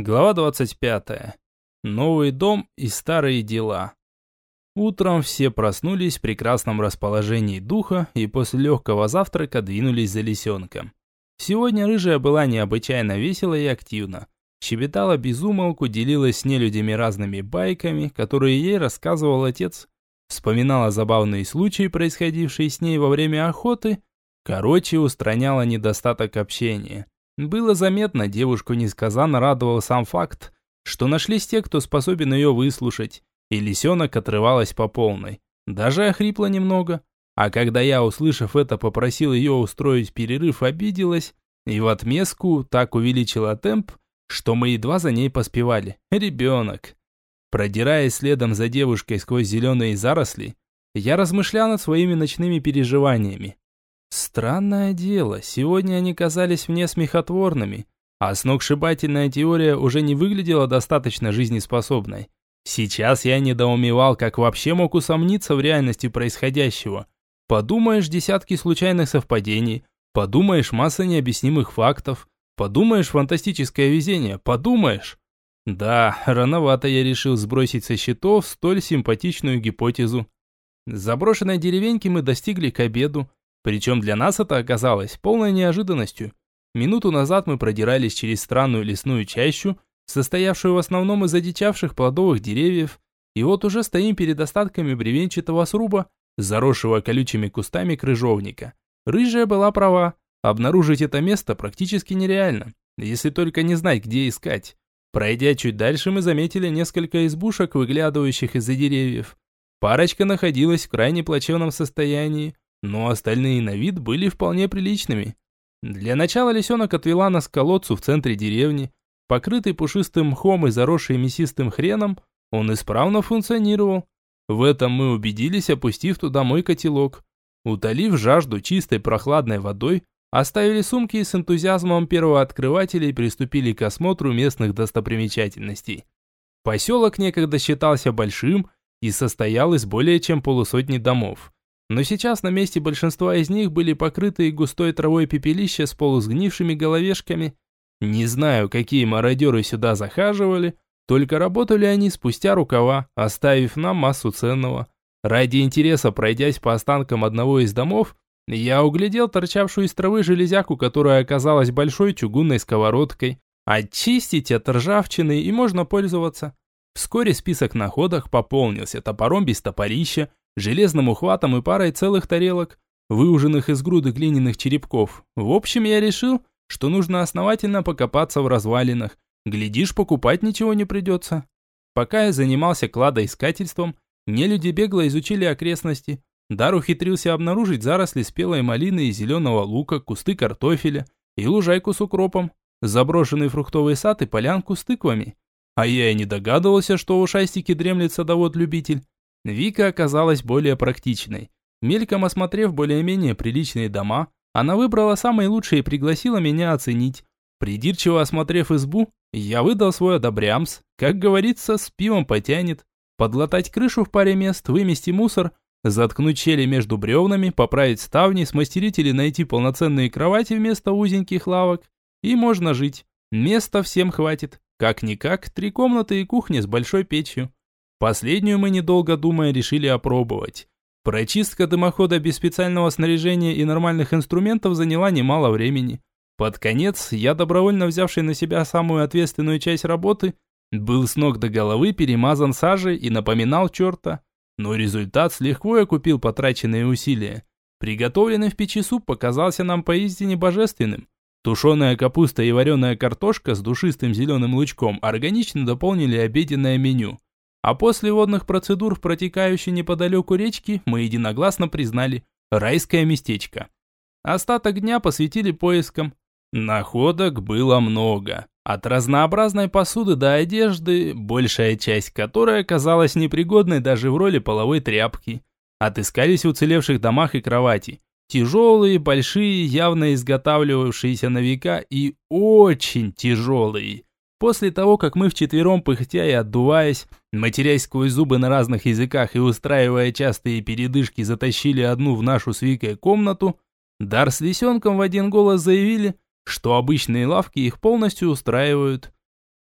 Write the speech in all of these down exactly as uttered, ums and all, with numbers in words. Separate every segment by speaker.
Speaker 1: Глава двадцать пятая. Новый дом и старые дела. Утром все проснулись в прекрасном расположении духа и после легкого завтрака двинулись за лисенком. Сегодня рыжая была необычайно весела и активна. Щебетала без умолку, делилась с нелюдями разными байками, которые ей рассказывал отец. Вспоминала забавные случаи, происходившие с ней во время охоты. Короче, устраняла недостаток общения. Было заметно, девушку несказанно радовал сам факт, что нашлись те, кто способен ее выслушать, и лисенок отрывалась по полной. Даже охрипла немного. А когда я, услышав это, попросил ее устроить перерыв, обиделась, и в отместку так увеличила темп, что мы едва за ней поспевали. Ребенок. Продираясь следом за девушкой сквозь зеленые заросли, я размышлял над своими ночными переживаниями. Странное дело, сегодня они казались мне смехотворными, а сногсшибательная теория уже не выглядела достаточно жизнеспособной. Сейчас я недоумевал, как вообще мог усомниться в реальности происходящего. Подумаешь, десятки случайных совпадений, подумаешь, масса необъяснимых фактов, подумаешь, фантастическое везение, подумаешь. Да, рановато я решил сбросить со счетов столь симпатичную гипотезу. Заброшенной деревеньки мы достигли к обеду. Причем для нас это оказалось полной неожиданностью. Минуту назад мы продирались через странную лесную чащу, состоявшую в основном из одичавших плодовых деревьев, и вот уже стоим перед остатками бревенчатого сруба, заросшего колючими кустами крыжовника. Рыжая была права, обнаружить это место практически нереально, если только не знать, где искать. Пройдя чуть дальше, мы заметили несколько избушек, выглядывающих из-за деревьев. Парочка находилась в крайне плачевном состоянии, но остальные на вид были вполне приличными. Для начала лисенок отвела нас к колодцу в центре деревни. Покрытый пушистым мхом и заросший мясистым хреном, он исправно функционировал. В этом мы убедились, опустив туда мой котелок. Утолив жажду чистой прохладной водой, оставили сумки и с энтузиазмом первооткрывателей приступили к осмотру местных достопримечательностей. Поселок некогда считался большим и состоял из более чем полусотни домов. Но сейчас на месте большинства из них были покрытые густой травой пепелища с полусгнившими головешками. Не знаю, какие мародеры сюда захаживали, только работали они спустя рукава, оставив нам массу ценного. Ради интереса, пройдясь по останкам одного из домов, я углядел торчавшую из травы железяку, которая оказалась большой чугунной сковородкой. Очистить от ржавчины и можно пользоваться. Вскоре список находок пополнился топором без топорища, железным ухватом и парой целых тарелок, выуженных из груды глиняных черепков. В общем, я решил, что нужно основательно покопаться в развалинах. Глядишь, покупать ничего не придется. Пока я занимался кладоискательством, нелюди бегло изучили окрестности. Дар ухитрился обнаружить заросли спелой малины и зеленого лука, кусты картофеля и лужайку с укропом, заброшенный фруктовый сад и полянку с тыквами. А я и не догадывался, что у ушастики дремлет садовод-любитель. Вика оказалась более практичной. Мельком осмотрев более-менее приличные дома, она выбрала самые лучшие и пригласила меня оценить. Придирчиво осмотрев избу, я выдал свой одобрямс. Как говорится, с пивом потянет. Подлатать крышу в паре мест, вымести мусор, заткнуть щели между бревнами, поправить ставни, смастерить или найти полноценные кровати вместо узеньких лавок. И можно жить. Места всем хватит. Как-никак, три комнаты и кухня с большой печью. Последнюю мы, недолго думая, решили опробовать. Прочистка дымохода без специального снаряжения и нормальных инструментов заняла немало времени. Под конец, я, добровольно взявший на себя самую ответственную часть работы, был с ног до головы перемазан сажей и напоминал черта. Но результат слегка окупил потраченные усилия. Приготовленный в печи суп показался нам поистине божественным. Тушеная капуста и вареная картошка с душистым зеленым лучком органично дополнили обеденное меню. А после водных процедур в протекающей неподалеку речки мы единогласно признали райское местечко. Остаток дня посвятили поискам. Находок было много. От разнообразной посуды до одежды, большая часть которой оказалась непригодной даже в роли половой тряпки. Отыскались в уцелевших домах и кровати. Тяжелые, большие, явно изготавливавшиеся на века и очень тяжелые. После того, как мы вчетвером, пыхтя и отдуваясь, матерясь сквозь зубы на разных языках и устраивая частые передышки, затащили одну в нашу с Викой комнату, Дар с лисенком в один голос заявили, что обычные лавки их полностью устраивают.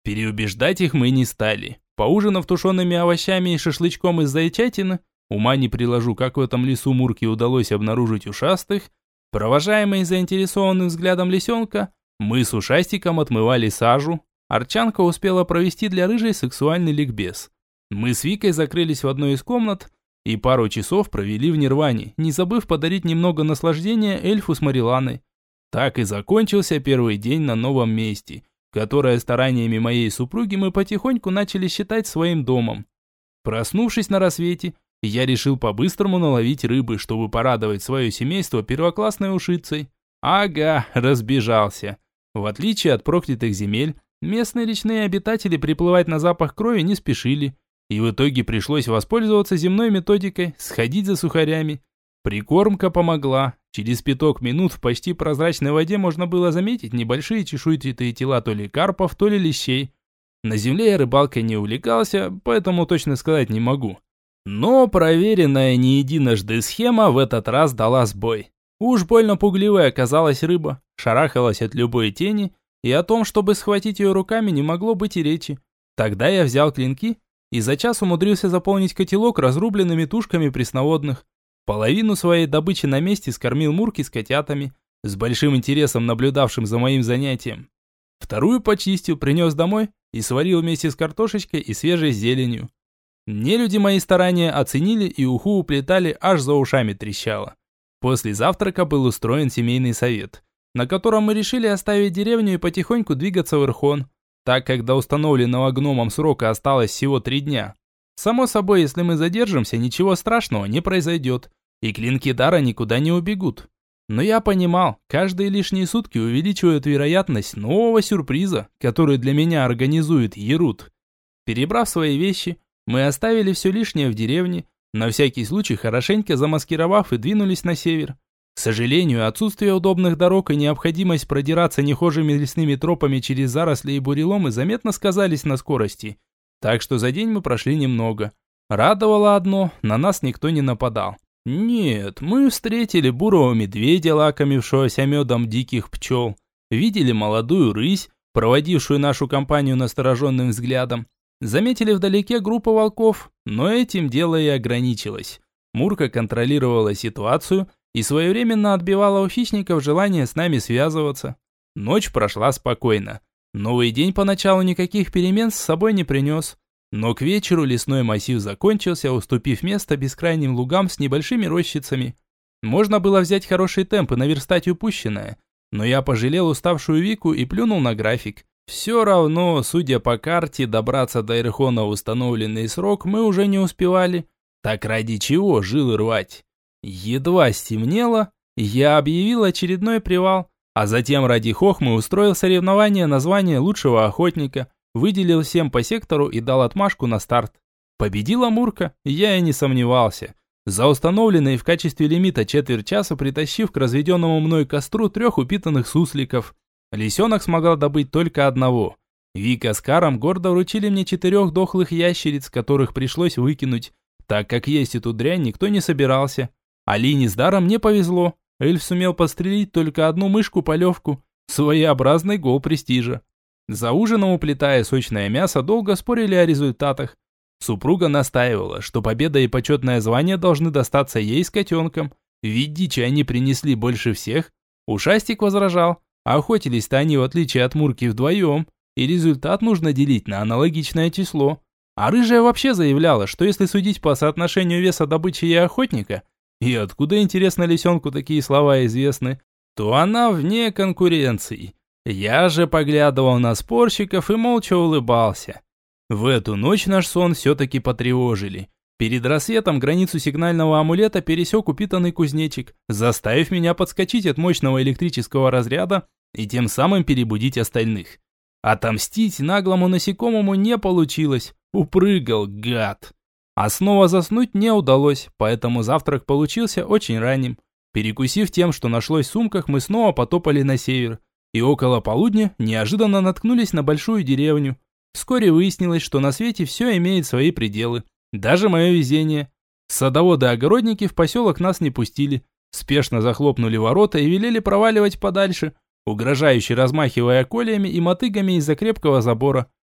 Speaker 1: Переубеждать их мы не стали. Поужинав тушеными овощами и шашлычком из зайчатины, ума не приложу, как в этом лесу Мурке удалось обнаружить ушастых, провожаемые заинтересованным взглядом лисенка, мы с ушастиком отмывали сажу. Арчанка успела провести для рыжей сексуальный ликбез. Мы с Викой закрылись в одной из комнат и пару часов провели в нирване, не забыв подарить немного наслаждения эльфу с Мариланой. Так и закончился первый день на новом месте, которое стараниями моей супруги мы потихоньку начали считать своим домом. Проснувшись на рассвете, я решил по-быстрому наловить рыбы, чтобы порадовать свое семейство первоклассной ушицей. Ага, разбежался. В отличие от проклятых земель, местные речные обитатели приплывать на запах крови не спешили, и в итоге пришлось воспользоваться земной методикой, сходить за сухарями. Прикормка помогла. Через пяток минут в почти прозрачной воде можно было заметить небольшие чешуйчатые тела то ли карпов, то ли лещей. На земле я рыбалкой не увлекался, поэтому точно сказать не могу. Но проверенная не единожды схема в этот раз дала сбой. Уж больно пугливой оказалась рыба, шарахалась от любой тени, и о том, чтобы схватить ее руками, не могло быть и речи. Тогда я взял клинки и за час умудрился заполнить котелок разрубленными тушками пресноводных. Половину своей добычи на месте скормил Мурки с котятами, с большим интересом наблюдавшим за моим занятием. Вторую почистил, принес домой и сварил вместе с картошечкой и свежей зеленью. Нелюди мои старания оценили и уху уплетали, аж за ушами трещало. После завтрака был устроен семейный совет, на котором мы решили оставить деревню и потихоньку двигаться в Ирхон, так как до установленного гномом срока осталось всего три дня. Само собой, если мы задержимся, ничего страшного не произойдет, и клинки дара никуда не убегут. Но я понимал, каждые лишние сутки увеличивают вероятность нового сюрприза, который для меня организует Ерут. Перебрав свои вещи, мы оставили все лишнее в деревне, на всякий случай хорошенько замаскировав и двинулись на север. К сожалению, отсутствие удобных дорог и необходимость продираться нехожими лесными тропами через заросли и буреломы заметно сказались на скорости. Так что за день мы прошли немного. Радовало одно, на нас никто не нападал. Нет, мы встретили бурого медведя, лакомившегося медом диких пчел. Видели молодую рысь, проводившую нашу компанию настороженным взглядом. Заметили вдалеке группу волков, но этим дело и ограничилось. Мурка контролировала ситуацию и своевременно отбивала у хищников желание с нами связываться. Ночь прошла спокойно. Новый день поначалу никаких перемен с собой не принес. Но к вечеру лесной массив закончился, уступив место бескрайним лугам с небольшими рощицами. Можно было взять хороший темп и наверстать упущенное, но я пожалел уставшую Вику и плюнул на график. Все равно, судя по карте, добраться до Ирхона в установленный срок мы уже не успевали. Так ради чего жилы рвать? Едва стемнело, я объявил очередной привал, а затем ради хохмы устроил соревнование на звание лучшего охотника, выделил всем по сектору и дал отмашку на старт. Победила Мурка, я и не сомневался. За установленные в качестве лимита четверть часа притащив к разведенному мной костру трех упитанных сусликов. Лисенок смогла добыть только одного. Вика с Каром гордо вручили мне четырех дохлых ящериц, которых пришлось выкинуть, так как есть эту дрянь никто не собирался. Алине с Даром не повезло. Эльф сумел подстрелить только одну мышку-полевку. Своеобразный гол престижа. За ужином, уплетая сочное мясо, долго спорили о результатах. Супруга настаивала, что победа и почетное звание должны достаться ей с котенком, ведь дичи они принесли больше всех. Ушастик возражал, а охотились-то они в отличие от Мурки вдвоем, и результат нужно делить на аналогичное число. А рыжая вообще заявляла, что если судить по соотношению веса добычи и охотника, и откуда, интересно, лисенку такие слова известны, то она вне конкуренции. Я же поглядывал на спорщиков и молча улыбался. В эту ночь наш сон все-таки потревожили. Перед рассветом границу сигнального амулета пересек упитанный кузнечик, заставив меня подскочить от мощного электрического разряда и тем самым перебудить остальных. Отомстить наглому насекомому не получилось, упрыгал, гад. А снова заснуть не удалось, поэтому завтрак получился очень ранним. Перекусив тем, что нашлось в сумках, мы снова потопали на север. И около полудня неожиданно наткнулись на большую деревню. Вскоре выяснилось, что на свете все имеет свои пределы. Даже мое везение. Садоводы-огородники в поселок нас не пустили. Спешно захлопнули ворота и велели проваливать подальше, угрожающе размахивая кольями и мотыгами из-за крепкого забора.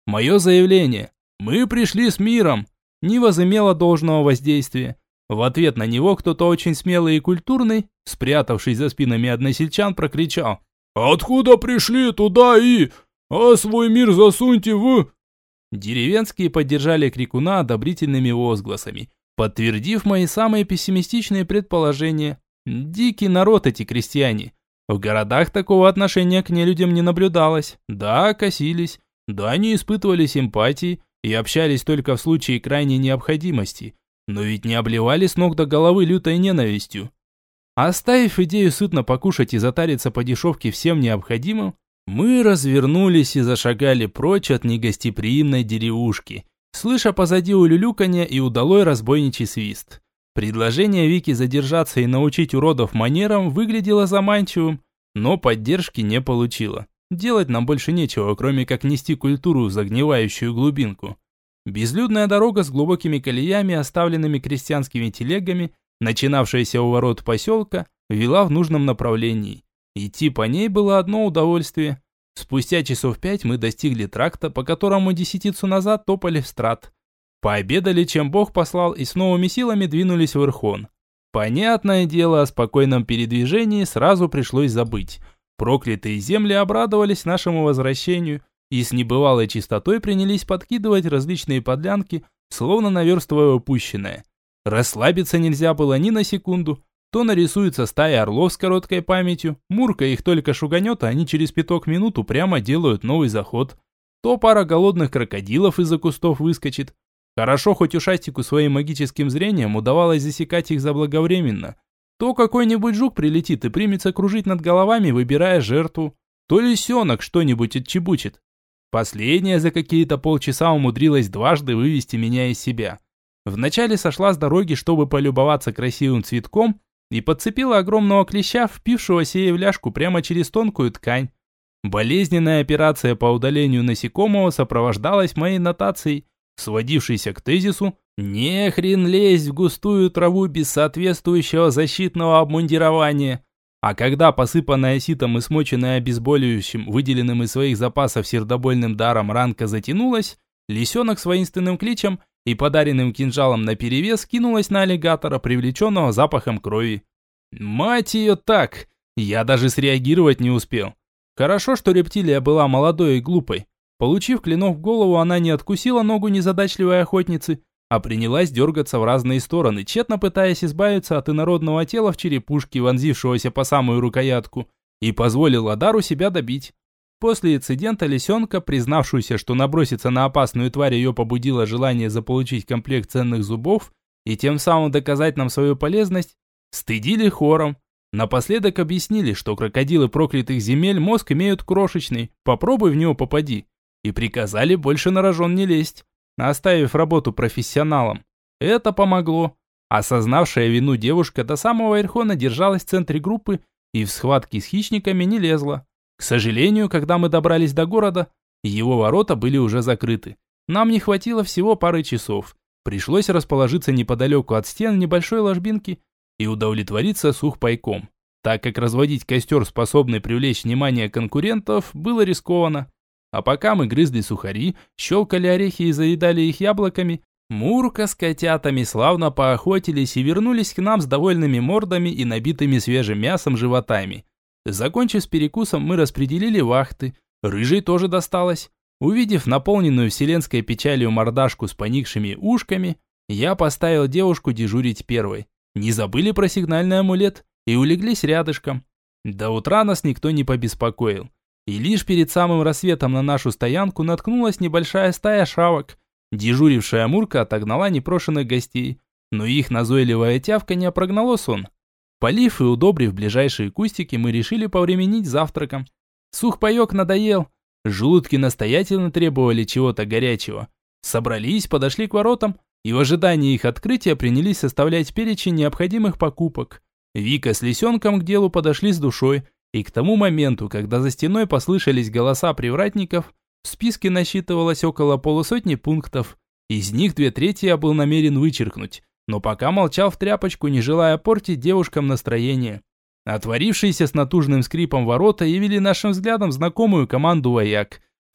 Speaker 1: Мое заявление «Мы пришли с миром» не возымело должного воздействия. В ответ на него кто-то очень смелый и культурный, спрятавшись за спинами односельчан, прокричал: «Откуда пришли, туда и... А свой мир засуньте в...» Деревенские поддержали крикуна одобрительными возгласами, подтвердив мои самые пессимистичные предположения. Дикий народ эти крестьяне. В городах такого отношения к нелюдям не наблюдалось. Да, косились. Да, не испытывали симпатии и общались только в случае крайней необходимости. Но ведь не обливали с ног до головы лютой ненавистью. Оставив идею сытно покушать и затариться по дешевке всем необходимым, мы развернулись и зашагали прочь от негостеприимной деревушки, слыша позади улюлюканье и удалой разбойничий свист. Предложение Вики задержаться и научить уродов манерам выглядело заманчивым, но поддержки не получило. Делать нам больше нечего, кроме как нести культуру в загнивающую глубинку. Безлюдная дорога с глубокими колеями, оставленными крестьянскими телегами, начинавшаяся у ворот поселка, вела в нужном направлении. Идти по ней было одно удовольствие. Спустя часов пять мы достигли тракта, по которому десятицу назад топали в Страт. Пообедали, чем Бог послал, и с новыми силами двинулись в Ирхон. Понятное дело, о спокойном передвижении сразу пришлось забыть. Проклятые земли обрадовались нашему возвращению и с небывалой чистотой принялись подкидывать различные подлянки, словно наверстывая упущенное. Расслабиться нельзя было ни на секунду. То нарисуется стая орлов с короткой памятью, Мурка их только шуганет, а они через пяток минут упрямо делают новый заход. То пара голодных крокодилов из-за кустов выскочит. Хорошо, хоть ушастику своим магическим зрением удавалось засекать их заблаговременно. То какой-нибудь жук прилетит и примется кружить над головами, выбирая жертву. То лисенок что-нибудь отчебучит. Последняя за какие-то полчаса умудрилась дважды вывести меня из себя. Вначале сошла с дороги, чтобы полюбоваться красивым цветком, и подцепила огромного клеща, впившегося ей в ляжку прямо через тонкую ткань. Болезненная операция по удалению насекомого сопровождалась моей нотацией, сводившейся к тезису «Не хрен лезть в густую траву без соответствующего защитного обмундирования». А когда посыпанная ситом и смоченная обезболивающим, выделенным из своих запасов сердобольным даром, ранка затянулась, лисенок с воинственным кличем и подаренным кинжалом наперевес кинулась на аллигатора, привлеченного запахом крови. Мать ее так! Я даже среагировать не успел. Хорошо, что рептилия была молодой и глупой. Получив клинок в голову, она не откусила ногу незадачливой охотницы, а принялась дергаться в разные стороны, тщетно пытаясь избавиться от инородного тела в черепушке, вонзившегося по самую рукоятку, и позволила Дару себя добить. После инцидента лисенка, признавшуюся, что наброситься на опасную тварь ее побудило желание заполучить комплект ценных зубов и тем самым доказать нам свою полезность, стыдили хором. Напоследок объяснили, что крокодилы проклятых земель мозг имеют крошечный, попробуй в него попади, и приказали больше на рожон не лезть, оставив работу профессионалам. Это помогло. Осознавшая вину девушка до самого Ирхона держалась в центре группы и в схватке с хищниками не лезла. К сожалению, когда мы добрались до города, его ворота были уже закрыты. Нам не хватило всего пары часов. Пришлось расположиться неподалеку от стен небольшой ложбинки и удовлетвориться сухпайком, так как разводить костер, способный привлечь внимание конкурентов, было рискованно. А пока мы грызли сухари, щелкали орехи и заедали их яблоками, Мурка с котятами славно поохотились и вернулись к нам с довольными мордами и набитыми свежим мясом животами. Закончив с перекусом, мы распределили вахты. Рыжей тоже досталось. Увидев наполненную вселенской печалью мордашку с поникшими ушками, я поставил девушку дежурить первой. Не забыли про сигнальный амулет и улеглись рядышком. До утра нас никто не побеспокоил. И лишь перед самым рассветом на нашу стоянку наткнулась небольшая стая шавок. Дежурившая Мурка отогнала непрошенных гостей, но их назойливое тявканье прогнало сон. Полив и удобрив ближайшие кустики, мы решили повременить завтраком. Сухпайок надоел. Желудки настоятельно требовали чего-то горячего. Собрались, подошли к воротам и в ожидании их открытия принялись составлять перечень необходимых покупок. Вика с лисенком к делу подошли с душой, и к тому моменту, когда за стеной послышались голоса привратников, в списке насчитывалось около полусотни пунктов. Из них две трети я был намерен вычеркнуть, но пока молчал в тряпочку, не желая портить девушкам настроение. Отворившиеся с натужным скрипом ворота явили нашим взглядом знакомую команду вояк.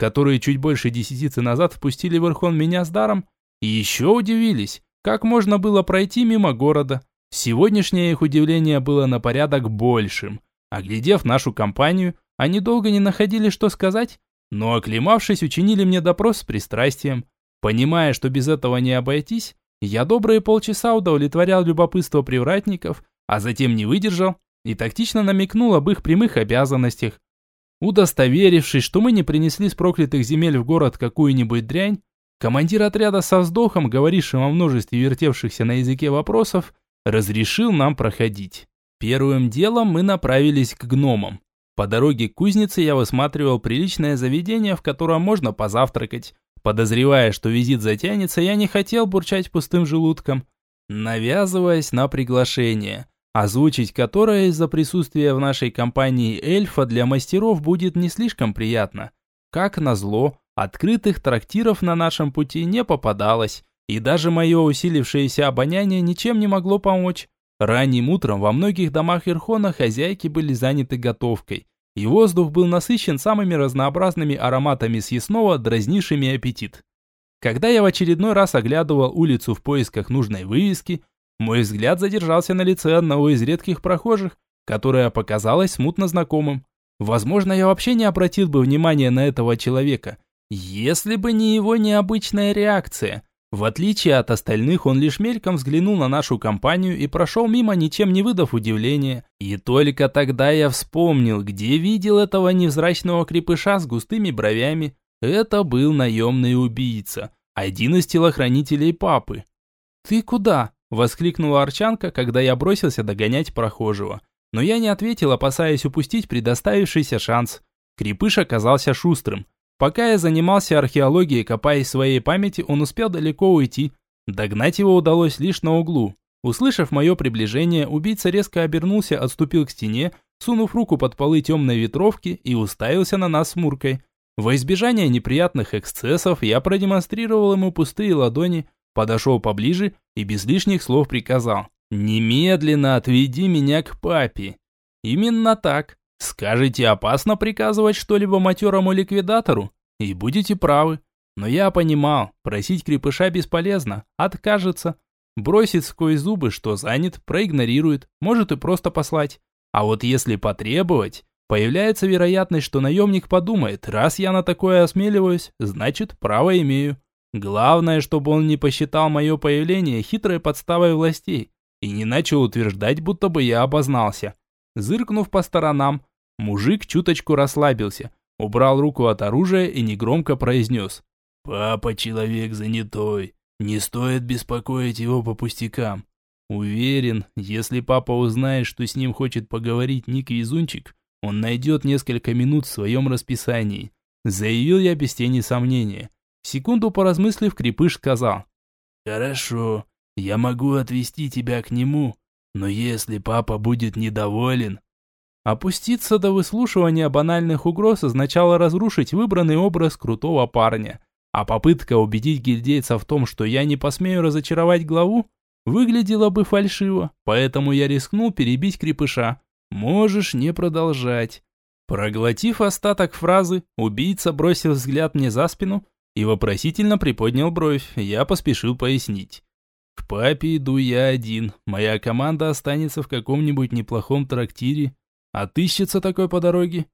Speaker 1: которые чуть больше десятицы назад впустили в Ирхон меня с даром, и еще удивились, как можно было пройти мимо города. Сегодняшнее их удивление было на порядок большим. Оглядев нашу компанию, они долго не находили, что сказать, но, оклемавшись, учинили мне допрос с пристрастием. Понимая, что без этого не обойтись, я добрые полчаса удовлетворял любопытство привратников, а затем не выдержал и тактично намекнул об их прямых обязанностях. Удостоверившись, что мы не принесли с проклятых земель в город какую-нибудь дрянь, командир отряда со вздохом, говорившим о множестве вертевшихся на языке вопросов, разрешил нам проходить. Первым делом мы направились к гномам. По дороге к кузнице я высматривал приличное заведение, в котором можно позавтракать. Подозревая, что визит затянется, я не хотел бурчать пустым желудком, навязываясь на приглашение, озвучить которое из-за присутствия в нашей компании эльфа для мастеров будет не слишком приятно. Как назло, открытых трактиров на нашем пути не попадалось, и даже мое усилившееся обоняние ничем не могло помочь. Ранним утром во многих домах Ирхона хозяйки были заняты готовкой, и воздух был насыщен самыми разнообразными ароматами съестного, дразнившими аппетит. Когда я в очередной раз оглядывал улицу в поисках нужной вывески, мой взгляд задержался на лице одного из редких прохожих, которое показалось смутно знакомым. Возможно, я вообще не обратил бы внимания на этого человека, если бы не его необычная реакция. В отличие от остальных, он лишь мельком взглянул на нашу компанию и прошел мимо, ничем не выдав удивления. И только тогда я вспомнил, где видел этого невзрачного крепыша с густыми бровями. Это был наемный убийца, один из телохранителей папы. «Ты куда?» – воскликнула Арчанка, когда я бросился догонять прохожего. Но я не ответил, опасаясь упустить предоставившийся шанс. Крепыш оказался шустрым. Пока я занимался археологией, копаясь в своей памяти, он успел далеко уйти. Догнать его удалось лишь на углу. Услышав мое приближение, убийца резко обернулся, отступил к стене, сунув руку под полы темной ветровки и уставился на нас с Муркой. Во избежание неприятных эксцессов я продемонстрировал ему пустые ладони, подошел поближе и без лишних слов приказал: «Немедленно отведи меня к папе». Именно так. Скажете, опасно приказывать что-либо матерому ликвидатору? И будете правы. Но я понимал, просить крепыша бесполезно, откажется. Бросит сквозь зубы, что занят, проигнорирует, может и просто послать. А вот если потребовать, появляется вероятность, что наемник подумает: раз я на такое осмеливаюсь, значит право имею. Главное, чтобы он не посчитал мое появление хитрой подставой властей и не начал утверждать, будто бы я обознался. Зыркнув по сторонам, мужик чуточку расслабился, убрал руку от оружия и негромко произнес: «Папа человек занятой, не стоит беспокоить его по пустякам. Уверен, если папа узнает, что с ним хочет поговорить Ник Везунчик, он найдет несколько минут в своем расписании», заявил я без тени сомнения. Секунду поразмыслив, крепыш сказал: «Хорошо, я могу отвезти тебя к нему, но если папа будет недоволен...» Опуститься до выслушивания банальных угроз означало разрушить выбранный образ крутого парня. А попытка убедить гильдейца в том, что я не посмею разочаровать главу, выглядела бы фальшиво, поэтому я рискнул перебить крепыша. «Можешь не продолжать». Проглотив остаток фразы, убийца бросил взгляд мне за спину и вопросительно приподнял бровь. Я поспешил пояснить: «К папе иду я один, моя команда останется в каком-нибудь неплохом трактире. Отыщется такой по дороге?»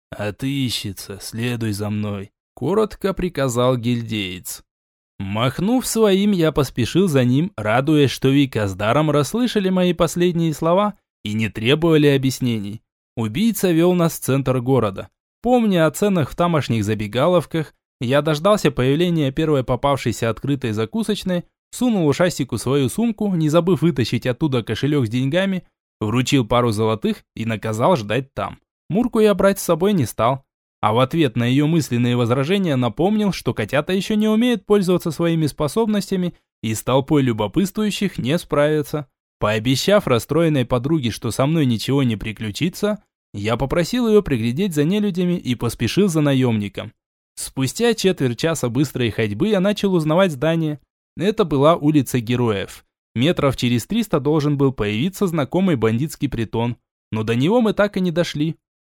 Speaker 1: «Отыщется, следуй за мной», – коротко приказал гильдеец. Махнув своим, я поспешил за ним, радуясь, что Вика с Даром расслышали мои последние слова и не требовали объяснений. Убийца вел нас в центр города. Помня о ценах в тамошних забегаловках, я дождался появления первой попавшейся открытой закусочной, сунул ушастику свою сумку, не забыв вытащить оттуда кошелек с деньгами, вручил пару золотых и наказал ждать там. Мурку я брать с собой не стал. А в ответ на ее мысленные возражения напомнил, что котята еще не умеют пользоваться своими способностями и с толпой любопытствующих не справятся. Пообещав расстроенной подруге, что со мной ничего не приключится, я попросил ее приглядеть за нелюдями и поспешил за наемником. Спустя четверть часа быстрой ходьбы я начал узнавать здание. Это была улица Героев. Метров через триста должен был появиться знакомый бандитский притон, но до него мы так и не дошли.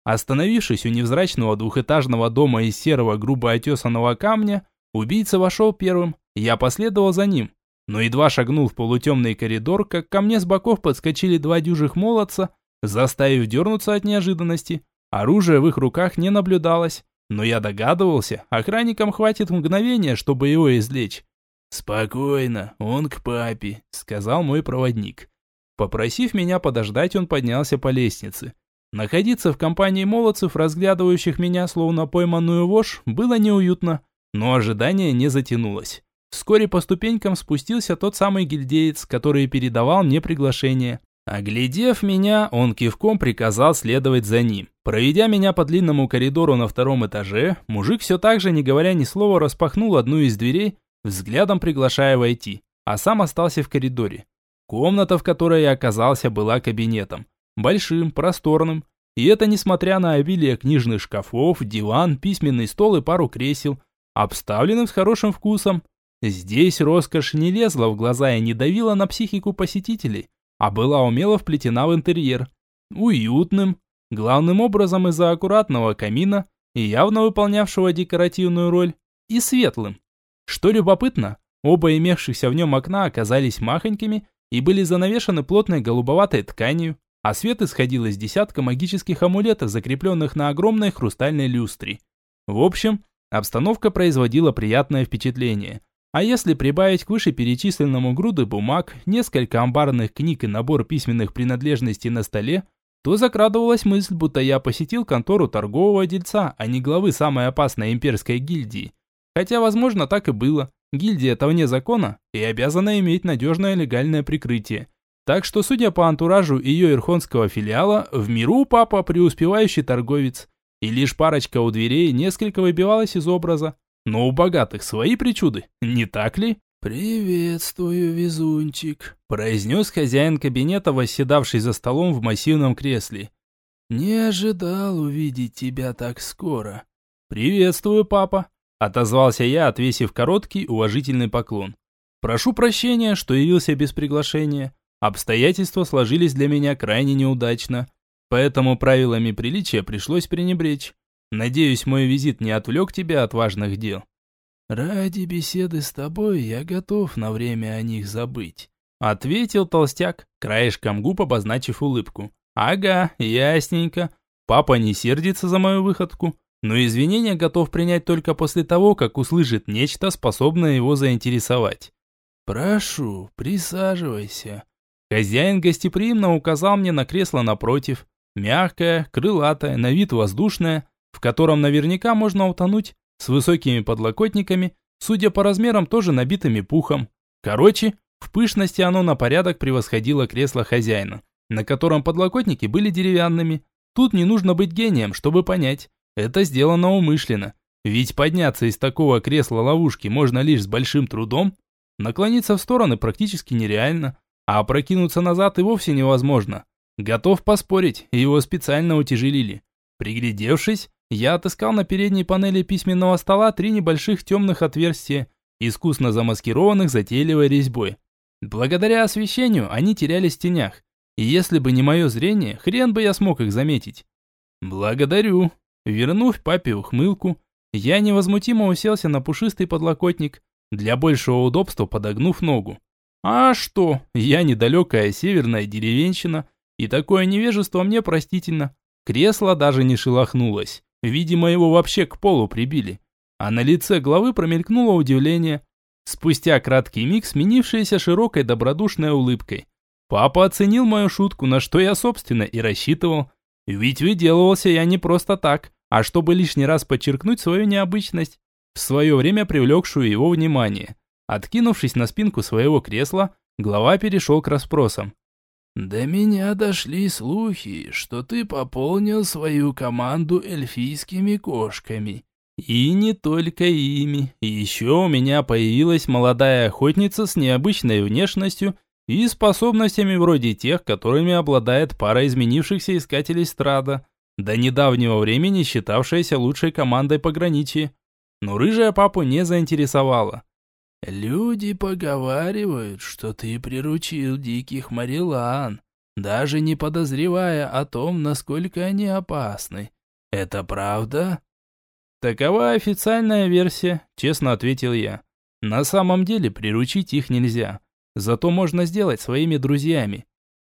Speaker 1: Остановившись у невзрачного двухэтажного дома из серого грубо отесанного камня, убийца вошел первым, я последовал за ним. Но едва шагнул в полутемный коридор, как ко мне с боков подскочили два дюжих молодца, заставив дернуться от неожиданности. Оружия в их руках не наблюдалось, но я догадывался, охранникам хватит мгновения, чтобы его извлечь. «Спокойно, он к папе», — сказал мой проводник. Попросив меня подождать, он поднялся по лестнице. Находиться в компании молодцев, разглядывающих меня словно пойманную вошь, было неуютно, но ожидание не затянулось. Вскоре по ступенькам спустился тот самый гильдеец, который передавал мне приглашение. Оглядев меня, он кивком приказал следовать за ним. Проведя меня по длинному коридору на втором этаже, мужик все так же, не говоря ни слова, распахнул одну из дверей, взглядом приглашая войти, а сам остался в коридоре. Комната, в которой я оказался, была кабинетом. Большим, просторным, и это несмотря на обилие книжных шкафов, диван, письменный стол и пару кресел, обставленным с хорошим вкусом. Здесь роскошь не лезла в глаза и не давила на психику посетителей, а была умело вплетена в интерьер. Уютным, главным образом из-за аккуратного камина, и явно выполнявшего декоративную роль, и светлым. Что любопытно, оба имевшихся в нем окна оказались махонькими и были занавешены плотной голубоватой тканью, а свет исходил из десятка магических амулетов, закрепленных на огромной хрустальной люстре. В общем, обстановка производила приятное впечатление. А если прибавить к вышеперечисленному груды бумаг, несколько амбарных книг и набор письменных принадлежностей на столе, то закрадывалась мысль, будто я посетил контору торгового дельца, а не главы самой опасной имперской гильдии. Хотя, возможно, так и было. Гильдия-то вне закона и обязана иметь надежное легальное прикрытие. Так что, судя по антуражу ее ирхонского филиала, в миру папа преуспевающий торговец. И лишь парочка у дверей несколько выбивалась из образа. Но у богатых свои причуды, не так ли? «Приветствую, везунчик», – произнес хозяин кабинета, восседавший за столом в массивном кресле. «Не ожидал увидеть тебя так скоро». «Приветствую, папа», – отозвался я, отвесив короткий, уважительный поклон. «Прошу прощения, что явился без приглашения. Обстоятельства сложились для меня крайне неудачно, поэтому правилами приличия пришлось пренебречь. Надеюсь, мой визит не отвлек тебя от важных дел». «Ради беседы с тобой я готов на время о них забыть», — ответил толстяк, краешком губ обозначив улыбку. «Ага, ясненько. Папа не сердится за мою выходку, но извинения готов принять только после того, как услышит нечто, способное его заинтересовать». «Прошу, присаживайся». Хозяин гостеприимно указал мне на кресло напротив, мягкое, крылатое, на вид воздушное, в котором наверняка можно утонуть, с высокими подлокотниками, судя по размерам, тоже набитыми пухом. Короче, в пышности оно на порядок превосходило кресло хозяина, на котором подлокотники были деревянными. Тут не нужно быть гением, чтобы понять, это сделано умышленно. Ведь подняться из такого кресла-ловушки можно лишь с большим трудом, наклониться в стороны практически нереально, а опрокинуться назад и вовсе невозможно. Готов поспорить, его специально утяжелили. Приглядевшись, я отыскал на передней панели письменного стола три небольших темных отверстия, искусно замаскированных затейливой резьбой. Благодаря освещению они терялись в тенях, и если бы не мое зрение, хрен бы я смог их заметить. «Благодарю». Вернув папе ухмылку, я невозмутимо уселся на пушистый подлокотник, для большего удобства подогнув ногу. А что, я недалекая северная деревенщина, и такое невежество мне простительно. Кресло даже не шелохнулось. Видимо, его вообще к полу прибили. А на лице главы промелькнуло удивление. Спустя краткий миг, сменившееся широкой добродушной улыбкой. Папа оценил мою шутку, на что я, собственно, и рассчитывал. Ведь выделывался я не просто так, а чтобы лишний раз подчеркнуть свою необычность, в свое время привлекшую его внимание. Откинувшись на спинку своего кресла, глава перешел к расспросам. «До меня дошли слухи, что ты пополнил свою команду эльфийскими кошками. И не только ими. Еще у меня появилась молодая охотница с необычной внешностью и способностями вроде тех, которыми обладает пара изменившихся искателей Страда, до недавнего времени считавшаяся лучшей командой пограничья. Но рыжая папу не заинтересовала. «Люди поговаривают, что ты приручил диких морелан.
Speaker 2: даже не подозревая о том, насколько они опасны. Это правда?»
Speaker 1: «Такова официальная версия», – честно ответил я. «На самом деле приручить их нельзя. Зато можно сделать своими друзьями».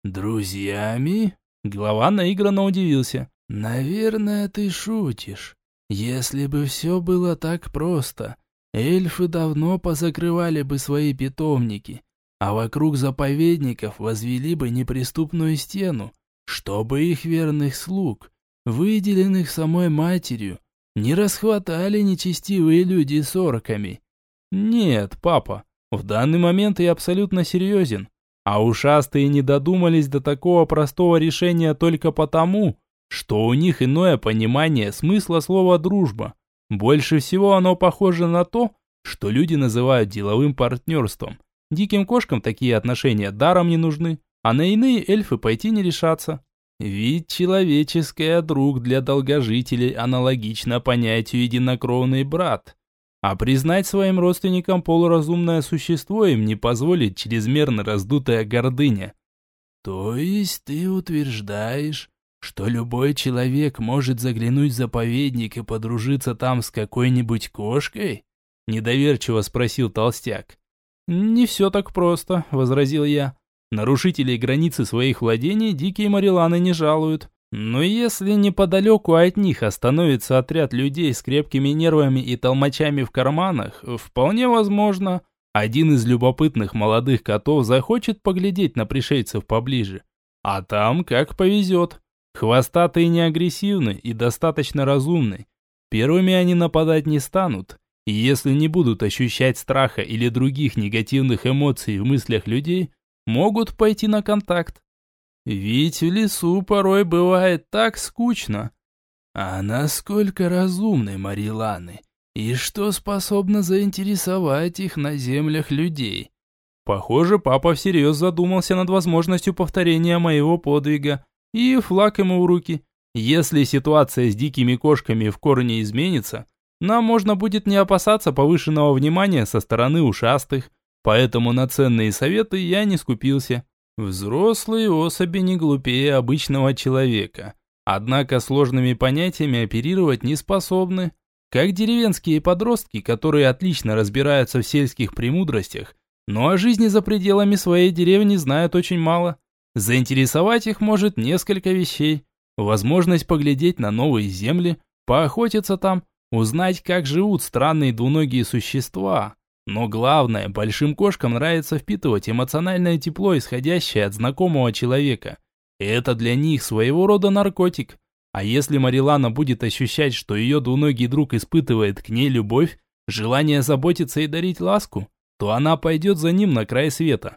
Speaker 2: «Друзьями?»
Speaker 1: Глава наигранно удивился.
Speaker 2: «Наверное, ты шутишь. Если бы все было так просто, эльфы давно позакрывали бы свои питомники, а вокруг заповедников возвели бы неприступную стену, чтобы их верных слуг, выделенных самой матерью, не расхватали нечестивые люди с орками».
Speaker 1: «Нет, папа, в данный момент я абсолютно серьезен. А ушастые не додумались до такого простого решения только потому, что у них иное понимание смысла слова «дружба». Больше всего оно похоже на то, что люди называют деловым партнерством. Диким кошкам такие отношения даром не нужны, а на иные эльфы пойти не решатся. Ведь человеческое друг для долгожителей аналогично понятию единокровный брат. А признать своим родственникам полуразумное существо им не позволит чрезмерно раздутая гордыня.
Speaker 2: «То есть ты утверждаешь, что любой человек может заглянуть в заповедник и подружиться там с какой-нибудь кошкой?»
Speaker 1: Недоверчиво спросил толстяк. «Не все так просто», – возразил я. «Нарушителей границы своих владений дикие мориланы не жалуют. Но если неподалеку от них остановится отряд людей с крепкими нервами и толмачами в карманах, вполне возможно, один из любопытных молодых котов захочет поглядеть на пришельцев поближе. А там как повезет. Хвостатые не агрессивны и достаточно разумны. Первыми они нападать не станут. И если не будут ощущать страха или других негативных эмоций в мыслях людей, могут пойти на контакт. Ведь в лесу порой бывает так скучно».
Speaker 2: «А насколько разумны мориланы? И что способно заинтересовать их на землях людей?»
Speaker 1: Похоже, папа всерьез задумался над возможностью повторения моего подвига. И флаг ему в руки. Если ситуация с дикими кошками в корне изменится, нам можно будет не опасаться повышенного внимания со стороны ушастых. Поэтому на ценные советы я не скупился. Взрослые особи не глупее обычного человека. Однако сложными понятиями оперировать не способны. Как деревенские подростки, которые отлично разбираются в сельских премудростях, но о жизни за пределами своей деревни знают очень мало. Заинтересовать их может несколько вещей. Возможность поглядеть на новые земли, поохотиться там, узнать, как живут странные двуногие существа. Но главное, большим кошкам нравится впитывать эмоциональное тепло, исходящее от знакомого человека. Это для них своего рода наркотик. А если Морилана будет ощущать, что ее двуногий друг испытывает к ней любовь, желание заботиться и дарить ласку, то она пойдет за ним на край света.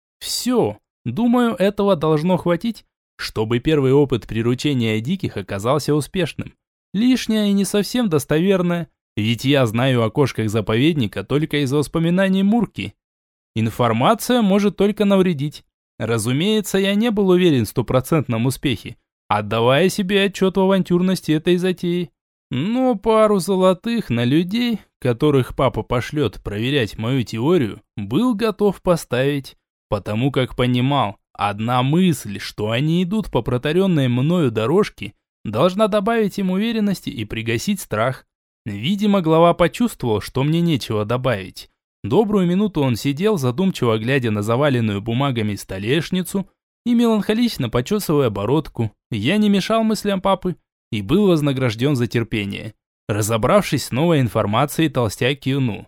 Speaker 1: Все, думаю, этого должно хватить, чтобы первый опыт приручения диких оказался успешным. Лишнее и не совсем достоверное, ведь я знаю о кошках заповедника только из воспоминаний Мурки. Информация может только навредить. Разумеется, я не был уверен в стопроцентном успехе, отдавая себе отчет в авантюрности этой затеи. Но пару золотых на людей, которых папа пошлет проверять мою теорию, был готов поставить, потому как понимал, одна мысль, что они идут по протаренной мною дорожке, должна добавить им уверенности и пригасить страх. Видимо, глава почувствовал, что мне нечего добавить. Добрую минуту он сидел, задумчиво глядя на заваленную бумагами столешницу и меланхолично почесывая бородку. Я не мешал мыслям папы и был вознагражден за терпение. Разобравшись с новой информацией, толстяк кивнул.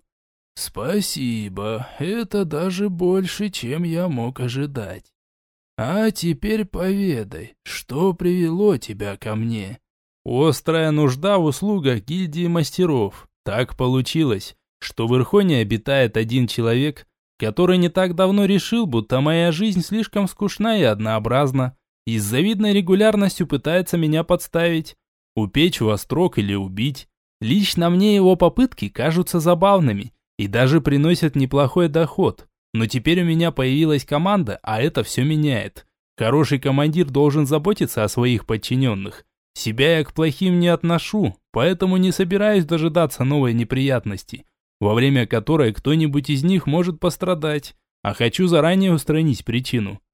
Speaker 2: «Спасибо, это даже больше, чем я мог ожидать. А теперь поведай, что привело тебя ко мне?»
Speaker 1: Острая нужда в услугах гильдии мастеров. Так получилось, что в Ирхоне обитает один человек, который не так давно решил, будто моя жизнь слишком скучна и однообразна, и с завидной регулярностью пытается меня подставить, упечь во строк или убить. Лично мне его попытки кажутся забавными и даже приносят неплохой доход. Но теперь у меня появилась команда, а это все меняет. Хороший командир должен заботиться о своих подчиненных. Себя я к плохим не отношу, поэтому не собираюсь дожидаться новой неприятности, во время которой кто-нибудь из них может пострадать, а хочу заранее устранить причину.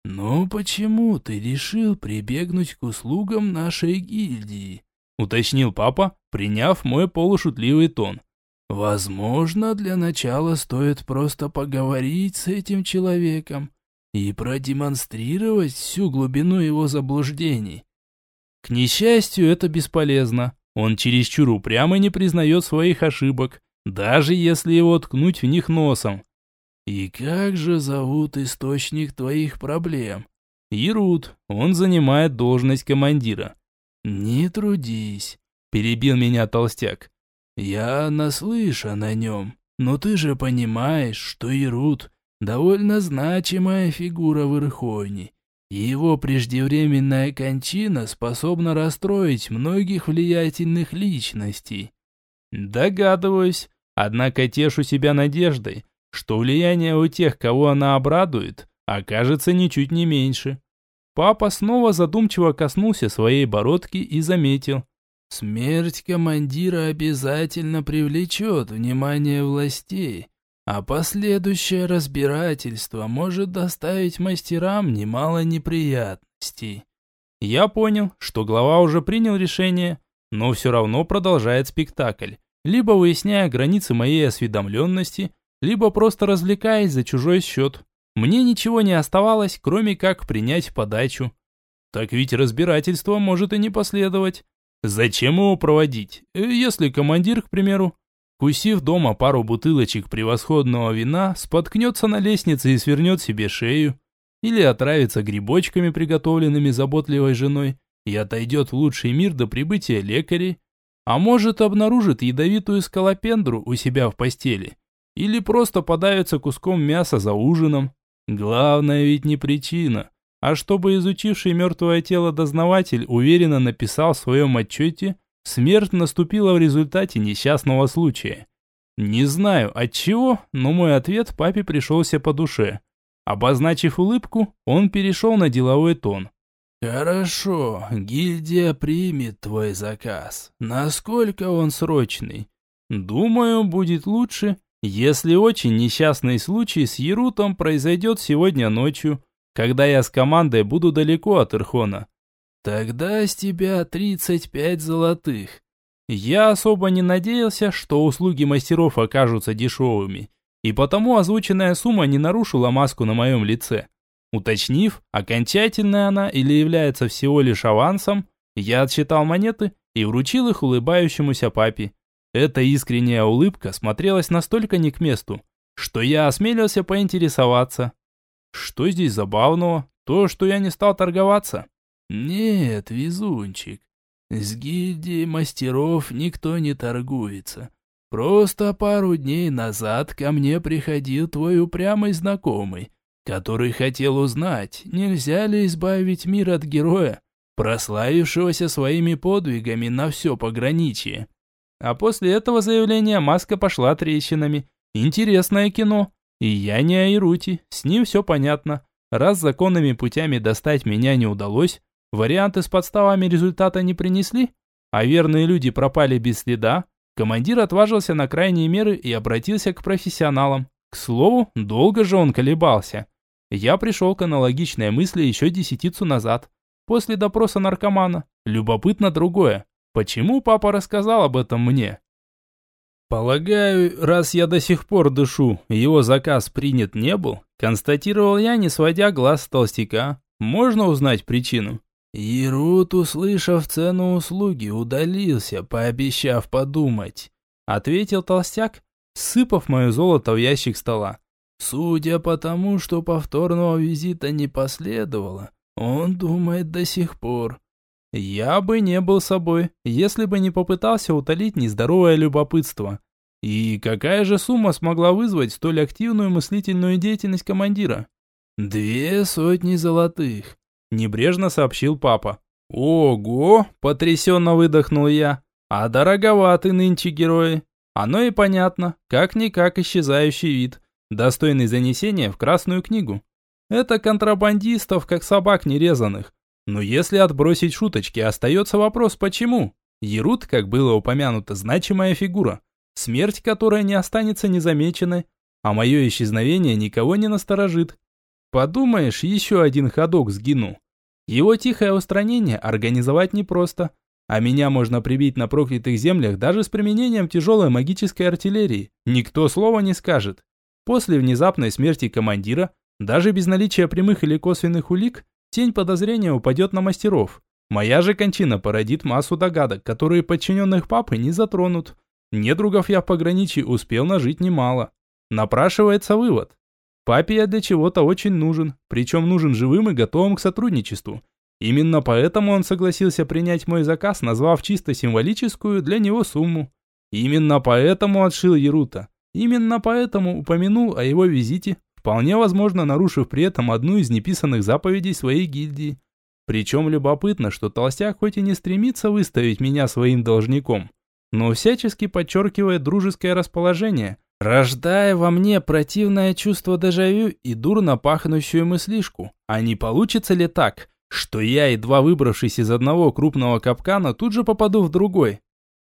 Speaker 2: «Но почему ты решил прибегнуть к услугам нашей гильдии?»
Speaker 1: — уточнил папа, приняв мой полушутливый тон.
Speaker 2: «Возможно, для начала стоит просто поговорить с этим человеком и продемонстрировать всю глубину его заблуждений».
Speaker 1: К несчастью, это бесполезно. Он чересчур упрямо не признает своих ошибок, даже если его ткнуть в них носом.
Speaker 2: «И как же зовут источник твоих проблем?»
Speaker 1: Ирут, он занимает должность командира.
Speaker 2: «Не трудись»,
Speaker 1: — перебил меня толстяк.
Speaker 2: «Я наслышан о нем, но ты же понимаешь, что Ирут — довольно значимая фигура в Ирхоне, и его преждевременная кончина способна расстроить многих влиятельных личностей».
Speaker 1: Догадываюсь, однако тешу себя надеждой, что влияние у тех, кого она обрадует, окажется ничуть не меньше. Папа снова задумчиво коснулся своей бородки и заметил.
Speaker 2: «Смерть командира обязательно привлечет внимание властей, а последующее разбирательство может доставить мастерам немало неприятностей».
Speaker 1: Я понял, что глава уже принял решение, но все равно продолжает спектакль, либо выясняя границы моей осведомленности, либо просто развлекаясь за чужой счет. Мне ничего не оставалось, кроме как принять подачу. Так ведь разбирательство может и не последовать. Зачем его проводить, если командир, к примеру, кусив дома пару бутылочек превосходного вина, споткнется на лестнице и свернет себе шею, или отравится грибочками, приготовленными заботливой женой, и отойдет в лучший мир до прибытия лекарей, а может обнаружит ядовитую скалопендру у себя в постели, или просто подавится куском мяса за ужином. Главное ведь не причина, а чтобы изучивший мертвое тело дознаватель уверенно написал в своем отчете, смерть наступила в результате несчастного случая. Не знаю от чего, но мой ответ папе пришелся по душе. Обозначив улыбку, он перешел на деловой тон.
Speaker 2: «Хорошо, гильдия примет твой заказ. Насколько он срочный?»
Speaker 1: «Думаю, будет лучше, если очень несчастный случай с Ерутом произойдет сегодня ночью, когда я с командой буду далеко от Ирхона».
Speaker 2: «Тогда с тебя тридцать пять золотых».
Speaker 1: Я особо не надеялся, что услуги мастеров окажутся дешевыми, и потому озвученная сумма не нарушила маску на моем лице. Уточнив, окончательная она или является всего лишь авансом, я отсчитал монеты и вручил их улыбающемуся папе. Эта искренняя улыбка смотрелась настолько не к месту, что я осмелился поинтересоваться. Что здесь забавного? То, что я не стал торговаться?
Speaker 2: «Нет, везунчик, с гильдией мастеров никто не торгуется. Просто пару дней назад ко мне приходил твой упрямый знакомый, который хотел узнать, нельзя ли избавить мир от героя, прославившегося своими подвигами на все пограничье».
Speaker 1: А после этого заявления маска пошла трещинами. Интересное кино. И я не о Ируте, с ним все понятно. Раз законными путями достать меня не удалось, варианты с подставами результата не принесли, а верные люди пропали без следа, командир отважился на крайние меры и обратился к профессионалам. К слову, долго же он колебался. Я пришел к аналогичной мысли еще десятицу назад, после допроса наркомана. Любопытно другое. Почему папа рассказал об этом мне? Полагаю, раз я до сих пор дышу, его заказ принят не был, констатировал я, не сводя глаз с толстяка. Можно узнать причину?
Speaker 2: Ирут, услышав цену услуги, удалился, пообещав подумать,
Speaker 1: ответил толстяк, сыпав мое золото в ящик стола.
Speaker 2: Судя по тому, что повторного визита не последовало, он думает до сих пор.
Speaker 1: Я бы не был собой, если бы не попытался утолить нездоровое любопытство. И какая же сумма смогла вызвать столь активную мыслительную деятельность командира?
Speaker 2: «Две сотни золотых»,
Speaker 1: – небрежно сообщил папа. «Ого!» – потрясенно выдохнул я. «А дороговаты нынче герои». Оно и понятно, как-никак исчезающий вид, достойный занесения в Красную книгу. Это контрабандистов, как собак нерезанных. Но если отбросить шуточки, остается вопрос, почему? Ерут, как было упомянуто, значимая фигура, смерть которой не останется незамеченной, а мое исчезновение никого не насторожит. Подумаешь, еще один ходок сгинул. Его тихое устранение организовать непросто, а меня можно прибить на проклятых землях даже с применением тяжелой магической артиллерии. Никто слова не скажет. После внезапной смерти командира, даже без наличия прямых или косвенных улик, тень подозрения упадет на мастеров. Моя же кончина породит массу догадок, которые подчиненных папы не затронут. Недругов я в пограничье успел нажить немало. Напрашивается вывод. Папе я для чего-то очень нужен, причем нужен живым и готовым к сотрудничеству. Именно поэтому он согласился принять мой заказ, назвав чисто символическую для него сумму. Именно поэтому отшил Ярута. Именно поэтому упомянул о его визите, вполне возможно нарушив при этом одну из неписанных заповедей своей гильдии. Причем любопытно, что толстяк хоть и не стремится выставить меня своим должником, но всячески подчеркивает дружеское расположение, рождая во мне противное чувство дежавю и дурно пахнущую мыслишку. А не получится ли так, что я, едва выбравшись из одного крупного капкана, тут же попаду в другой?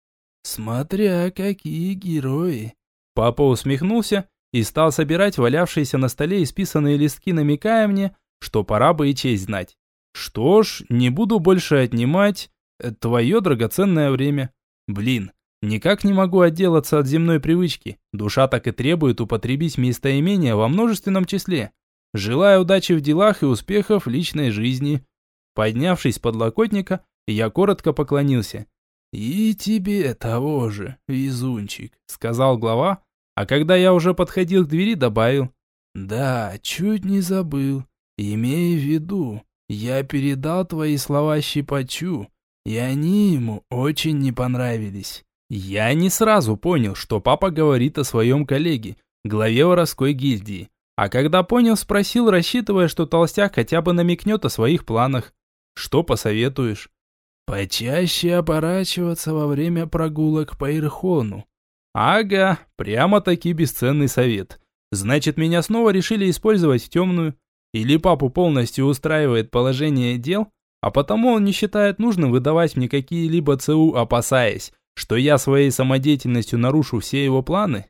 Speaker 2: Смотря какие герои.
Speaker 1: Папа усмехнулся и стал собирать валявшиеся на столе исписанные листки, намекая мне, что пора бы и честь знать. Что ж, не буду больше отнимать твое драгоценное время. Блин, никак не могу отделаться от земной привычки. Душа так и требует употребить местоимения во множественном числе. Желаю удачи в делах и успехов в личной жизни. Поднявшись с подлокотника, я коротко поклонился.
Speaker 2: «И тебе того же, везунчик»,
Speaker 1: — сказал глава, а когда я уже подходил к двери, добавил.
Speaker 2: «Да, чуть не забыл. Имей в виду, я передал твои слова щипачу, и они ему очень не понравились».
Speaker 1: Я не сразу понял, что папа говорит о своем коллеге, главе воровской гильдии. А когда понял, спросил, рассчитывая, что толстяк хотя бы намекнет о своих планах. Что посоветуешь?
Speaker 2: Почаще оборачиваться во время прогулок по Ирхону.
Speaker 1: Ага, прямо-таки бесценный совет. Значит, меня снова решили использовать в темную? Или папу полностью устраивает положение дел, а потому он не считает нужным выдавать мне какие-либо ЦУ, опасаясь, что я своей самодеятельностью нарушу все его планы?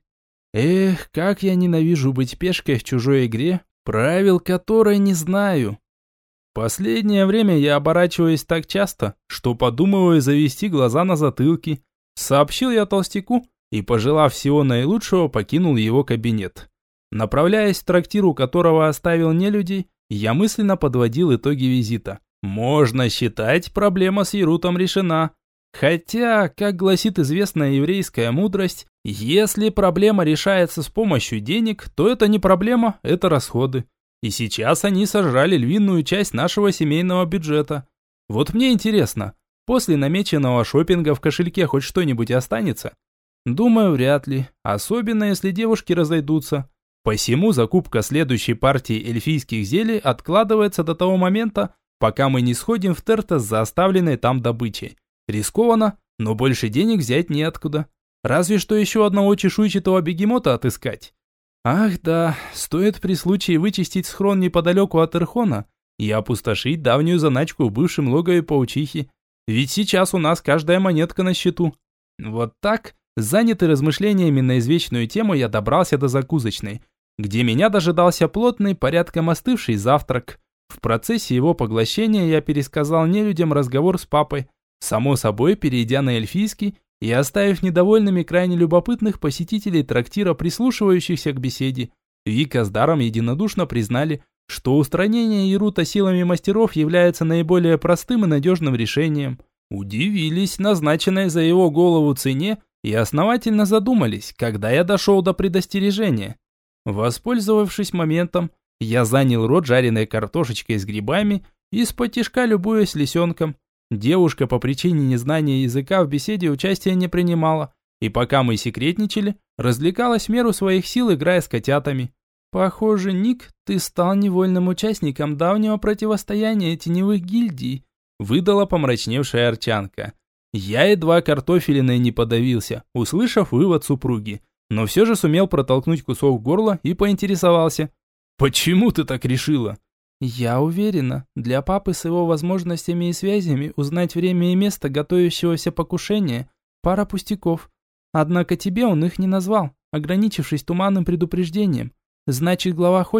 Speaker 1: Эх, как я ненавижу быть пешкой в чужой игре, правил которой не знаю. Последнее время я оборачиваюсь так часто, что подумываю завести глаза на затылке. Сообщил я толстяку и, пожелав всего наилучшего, покинул его кабинет. Направляясь в трактир, у которого оставил нелюдей, я мысленно подводил итоги визита. Можно считать, проблема с Ярутом решена. Хотя, как гласит известная еврейская мудрость, если проблема решается с помощью денег, то это не проблема, это расходы. И сейчас они сожрали львиную часть нашего семейного бюджета. Вот мне интересно, после намеченного шопинга в кошельке хоть что-нибудь останется? Думаю, вряд ли, особенно если девушки разойдутся. Посему закупка следующей партии эльфийских зелий откладывается до того момента, пока мы не сходим в Тертас за оставленной там добычей. Рискованно, но больше денег взять неоткуда. Разве что еще одного чешуйчатого бегемота отыскать. Ах да, стоит при случае вычистить схрон неподалеку от Ирхона и опустошить давнюю заначку в бывшем логове паучихи. Ведь сейчас у нас каждая монетка на счету. Вот так, занятый размышлениями на извечную тему, я добрался до закусочной, где меня дожидался плотный, порядком остывший завтрак. В процессе его поглощения я пересказал нелюдям разговор с папой, само собой перейдя на эльфийский и оставив недовольными крайне любопытных посетителей трактира, прислушивающихся к беседе. Вика с Даром единодушно признали, что устранение Ярута силами мастеров является наиболее простым и надежным решением. Удивились назначенной за его голову цене и основательно задумались, когда я дошел до предостережения. Воспользовавшись моментом, я занял рот жареной картошечкой с грибами и исподтишка любуясь лисенком. Девушка по причине незнания языка в беседе участия не принимала, и пока мы секретничали, развлекалась в меру своих сил, играя с котятами. «Похоже, Ник, ты стал невольным участником давнего противостояния теневых гильдий», выдала помрачневшая Арчанка. Я едва картофелиной не подавился, услышав вывод супруги, но все же сумел протолкнуть кусок в горло и поинтересовался. «Почему ты так решила?» «Я уверена, для папы с его возможностями и связями узнать время и место готовящегося покушения – пара пустяков. Однако тебе он их не назвал, ограничившись туманным предупреждением. Значит, глава хочет,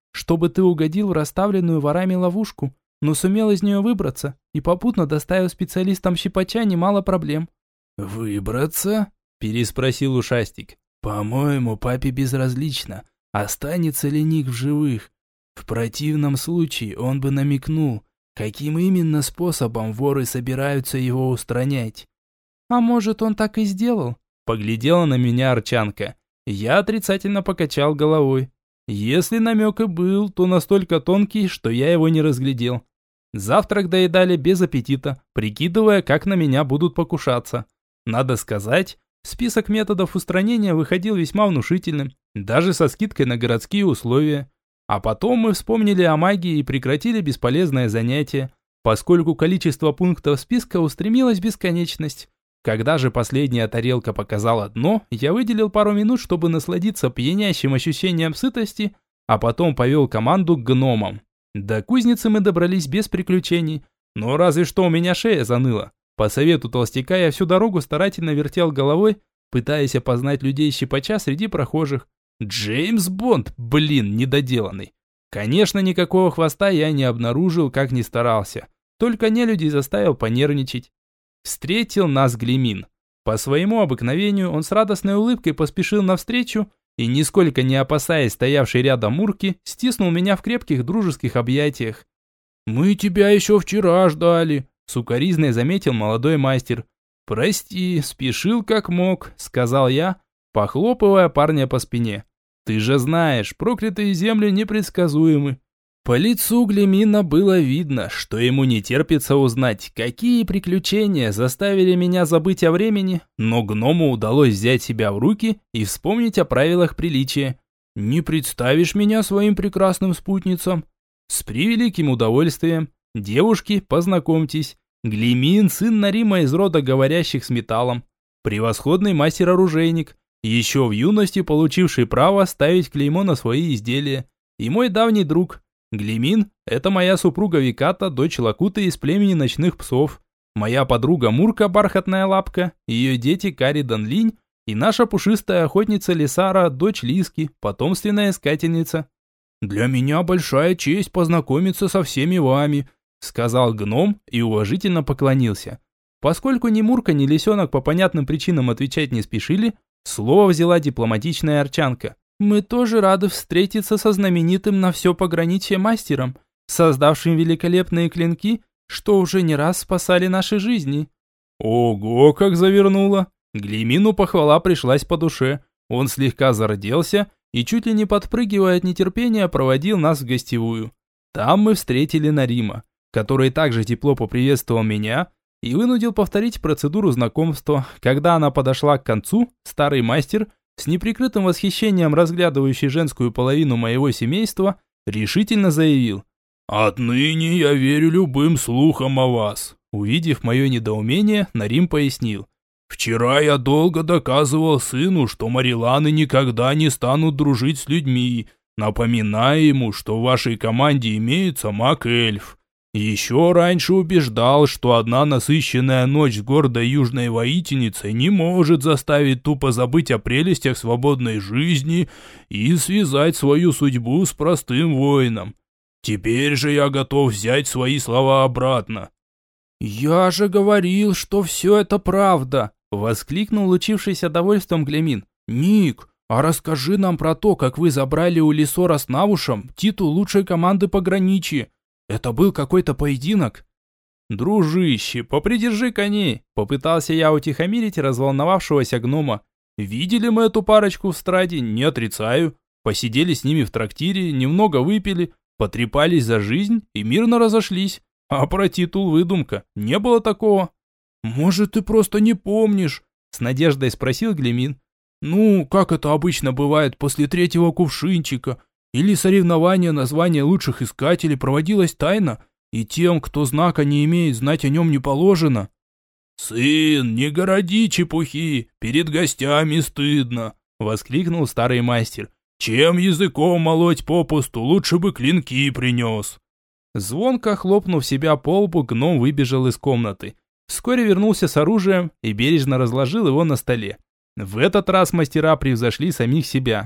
Speaker 1: чтобы ты угодил в расставленную ворами ловушку, но сумел из нее выбраться и попутно доставил специалистам щипача немало проблем».
Speaker 2: «Выбраться?» – переспросил ушастик. «По-моему, папе безразлично, останется ли Ник в живых. В противном случае он бы намекнул, каким именно способом воры собираются его устранять».
Speaker 1: «А может, он так и сделал?» – поглядела на меня Арчанка. Я отрицательно покачал головой. Если намек и был, то настолько тонкий, что я его не разглядел. Завтрак доедали без аппетита, прикидывая, как на меня будут покушаться. Надо сказать, список методов устранения выходил весьма внушительным, даже со скидкой на городские условия. А потом мы вспомнили о магии и прекратили бесполезное занятие, поскольку количество пунктов списка устремилось в бесконечность. Когда же последняя тарелка показала дно, я выделил пару минут, чтобы насладиться пьянящим ощущением сытости, а потом повел команду к гномам. До кузницы мы добрались без приключений, но разве что у меня шея заныла. По совету толстяка я всю дорогу старательно вертел головой, пытаясь опознать людей щипача среди прохожих. Джеймс Бонд, блин, недоделанный. Конечно, никакого хвоста я не обнаружил, как ни старался. Только нелюдей заставил понервничать. Встретил нас Глимин. По своему обыкновению он с радостной улыбкой поспешил навстречу и, нисколько не опасаясь стоявшей рядом Мурки, стиснул меня в крепких дружеских объятиях. «Мы тебя еще вчера ждали», — сукоризной заметил молодой мастер. «Прости, спешил как мог», — сказал я, похлопывая парня по спине. «Ты же знаешь, проклятые земли непредсказуемы». По лицу Глимина было видно, что ему не терпится узнать, какие приключения заставили меня забыть о времени, но гному удалось взять себя в руки и вспомнить о правилах приличия. «Не представишь меня своим прекрасным спутницам?» «С превеликим удовольствием. Девушки, познакомьтесь. Глимин, сын Нарима из рода говорящих с металлом. Превосходный мастер-оружейник, еще в юности получивший право ставить клеймо на свои изделия. И мой давний друг. Глимин – это моя супруга Виката, дочь Лакуты из племени ночных псов. Моя подруга Мурка, бархатная лапка, ее дети Каридан Линь и наша пушистая охотница Лисара, дочь Лиски, потомственная искательница. «Для меня большая честь познакомиться со всеми вами», – сказал гном и уважительно поклонился. Поскольку ни Мурка, ни Лисенок по понятным причинам отвечать не спешили, слово взяла дипломатичная Арчанка. «Мы тоже рады встретиться со знаменитым на все пограничье мастером, создавшим великолепные клинки, что уже не раз спасали наши жизни». Ого, как завернуло! Глимину похвала пришлась по душе. Он слегка зарделся и, чуть ли не подпрыгивая от нетерпения, проводил нас в гостевую. Там мы встретили Нарима, который также тепло поприветствовал меня и вынудил повторить процедуру знакомства. Когда она подошла к концу, старый мастер, с неприкрытым восхищением разглядывающий женскую половину моего семейства, решительно заявил: «Отныне я верю любым слухам о вас». Увидев мое недоумение, Нарим пояснил: «Вчера я долго доказывал сыну, что Мариланы никогда не станут дружить с людьми, напоминая ему, что в вашей команде имеется маг-эльф. Еще раньше убеждал, что одна насыщенная ночь с гордой южной воительницей не может заставить тупо забыть о прелестях свободной жизни и связать свою судьбу с простым воином. Теперь же я готов взять свои слова обратно». «Я же говорил, что все это правда!» — воскликнул лучившийся довольством Глимин. «Ник, а расскажи нам про то, как вы забрали у Лисора с Навушем титул лучшей команды пограничья. Это был какой-то поединок?» «Дружище, попридержи коней!» — попытался я утихомирить разволновавшегося гнома. «Видели мы эту парочку в Страде, не отрицаю. Посидели с ними в трактире, немного выпили, потрепались за жизнь и мирно разошлись. А про титул выдумка, не было такого». «Может, ты просто не помнишь?» — с надеждой спросил Глимин. «Ну, как это обычно бывает после третьего кувшинчика. Или соревнование на звание лучших искателей проводилось тайно, и тем, кто знака не имеет, знать о нем не положено». «Сын, не городи чепухи, перед гостями стыдно», — воскликнул старый мастер. «Чем языком молоть попусту, лучше бы клинки принес». Звонко хлопнув себя по лбу, гном выбежал из комнаты. Вскоре вернулся с оружием и бережно разложил его на столе. В этот раз мастера превзошли самих себя.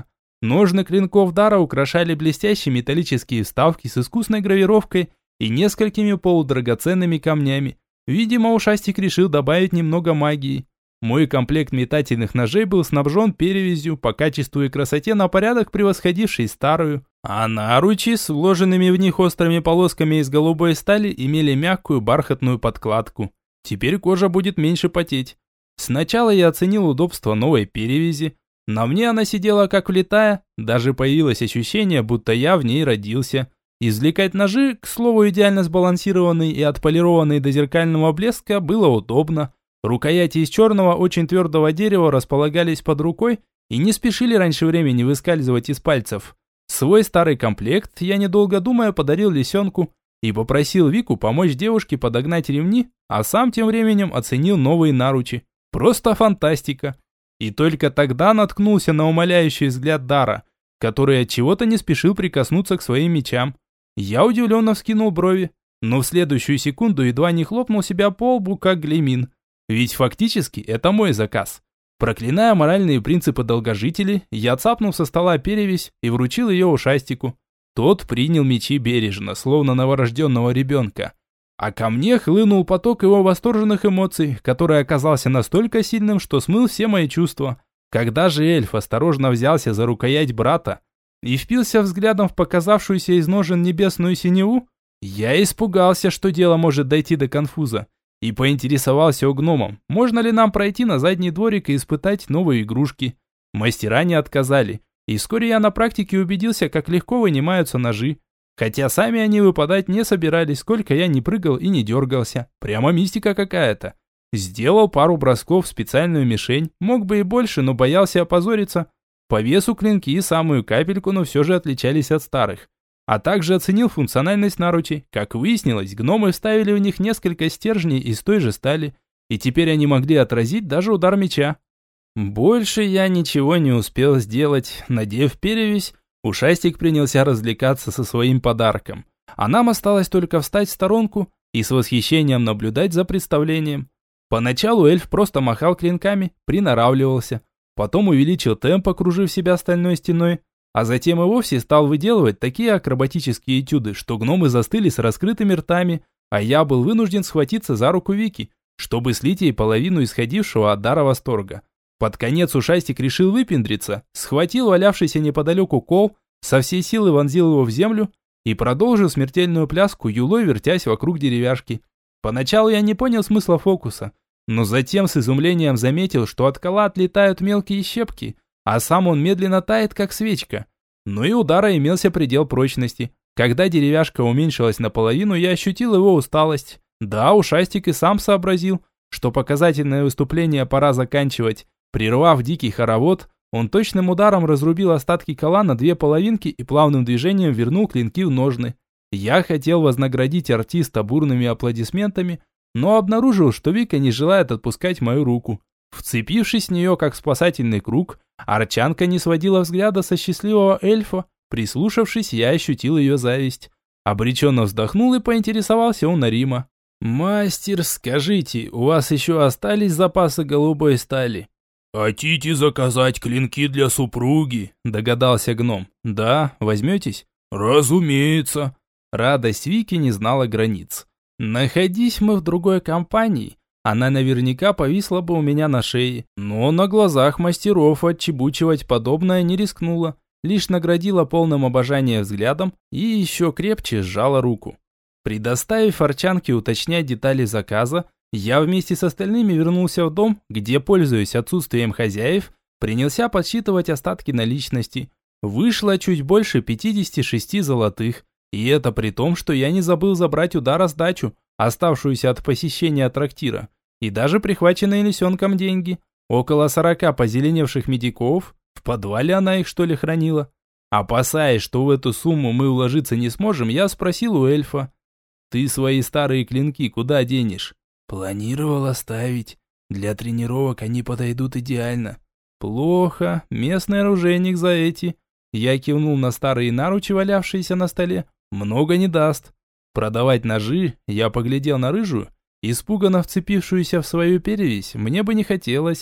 Speaker 1: Ножны клинков дара украшали блестящие металлические вставки с искусной гравировкой и несколькими полудрагоценными камнями. Видимо, ушастик решил добавить немного магии. Мой комплект метательных ножей был снабжен перевязью по качеству и красоте на порядок превосходившей старую, а наручи с вложенными в них острыми полосками из голубой стали имели мягкую бархатную подкладку. Теперь кожа будет меньше потеть. Сначала я оценил удобство новой перевязи. На мне она сидела как влитая, даже появилось ощущение, будто я в ней родился. Извлекать ножи, к слову, идеально сбалансированные и отполированные до зеркального блеска, было удобно. Рукояти из черного, очень твердого дерева располагались под рукой и не спешили раньше времени выскальзывать из пальцев. Свой старый комплект я, недолго думая, подарил лисенку и попросил Вику помочь девушке подогнать ремни, а сам тем временем оценил новые наручи. Просто фантастика. И только тогда наткнулся на умоляющий взгляд Дара, который от чего-то не спешил прикоснуться к своим мечам. Я удивленно вскинул брови, но в следующую секунду едва не хлопнул себя по лбу, как Глемин. Ведь фактически это мой заказ. Проклиная моральные принципы долгожителей, я цапнул со стола перевязь и вручил ее ушастику. Тот принял мечи бережно, словно новорожденного ребенка. А ко мне хлынул поток его восторженных эмоций, который оказался настолько сильным, что смыл все мои чувства. Когда же эльф осторожно взялся за рукоять брата и впился взглядом в показавшуюся из ножен небесную синеву, я испугался, что дело может дойти до конфуза. И поинтересовался у гномов, можно ли нам пройти на задний дворик и испытать новые игрушки. Мастера не отказали, и вскоре я на практике убедился, как легко вынимаются ножи. Хотя сами они выпадать не собирались, сколько я не прыгал и не дергался. Прямо мистика какая-то. Сделал пару бросков в специальную мишень, мог бы и больше, но боялся опозориться. По весу клинки самую капельку, но все же отличались от старых. А также оценил функциональность наручей. Как выяснилось, гномы вставили в них несколько стержней из той же стали, и теперь они могли отразить даже удар меча. Больше я ничего не успел сделать. Надев перевязь, ушастик принялся развлекаться со своим подарком. А нам осталось только встать в сторонку и с восхищением наблюдать за представлением. Поначалу эльф просто махал клинками, приноравливался. Потом увеличил темп, окружив себя стальной стеной. А затем и вовсе стал выделывать такие акробатические этюды, что гномы застыли с раскрытыми ртами, а я был вынужден схватиться за руку Вики, чтобы слить ей половину исходившего от дара восторга. Под конец ушастик решил выпендриться, схватил валявшийся неподалеку кол, со всей силы вонзил его в землю и продолжил смертельную пляску, юлой вертясь вокруг деревяшки. Поначалу я не понял смысла фокуса, но затем с изумлением заметил, что от кола отлетают мелкие щепки, а сам он медленно тает, как свечка. Но и у дара имелся предел прочности. Когда деревяшка уменьшилась наполовину, я ощутил его усталость. Да, ушастик и сам сообразил, что показательное выступление пора заканчивать. Прервав дикий хоровод, он точным ударом разрубил остатки кола на две половинки и плавным движением вернул клинки в ножны. Я хотел вознаградить артиста бурными аплодисментами, но обнаружил, что Вика не желает отпускать мою руку. Вцепившись в нее, как в спасательный круг, Арчанка не сводила взгляда со счастливого эльфа. Прислушавшись, я ощутил ее зависть. Обреченно вздохнул и поинтересовался у Нарима. «Мастер, скажите, у вас еще остались запасы голубой стали?»
Speaker 3: «Хотите заказать клинки для супруги?» –
Speaker 1: догадался гном. «Да, возьметесь?»
Speaker 3: «Разумеется».
Speaker 1: Радость Вики не знала границ. Находись мы в другой компании, она наверняка повисла бы у меня на шее, но на глазах мастеров отчебучивать подобное не рискнула, лишь наградила полным обожания взглядом и еще крепче сжала руку. Предоставив Арчанке уточнять детали заказа, я вместе с остальными вернулся в дом, где, пользуясь отсутствием хозяев, принялся подсчитывать остатки наличности. Вышло чуть больше пятидесяти шести золотых, и это при том, что я не забыл забрать у Дара сдачу, оставшуюся от посещения трактира, и даже прихваченные лисенком деньги. Около сорока позеленевших медиков, в подвале она их что ли хранила. Опасаясь, что в эту сумму мы уложиться не сможем, я спросил у эльфа: «Ты свои старые клинки куда денешь?»
Speaker 2: «Планировал оставить. Для тренировок они подойдут идеально».
Speaker 1: «Плохо. Местный оружейник за эти». Я кивнул на старые наручи, валявшиеся на столе. «Много не даст». Продавать ножи, я поглядел на рыжую, испуганно вцепившуюся в свою перевязь, мне бы не хотелось.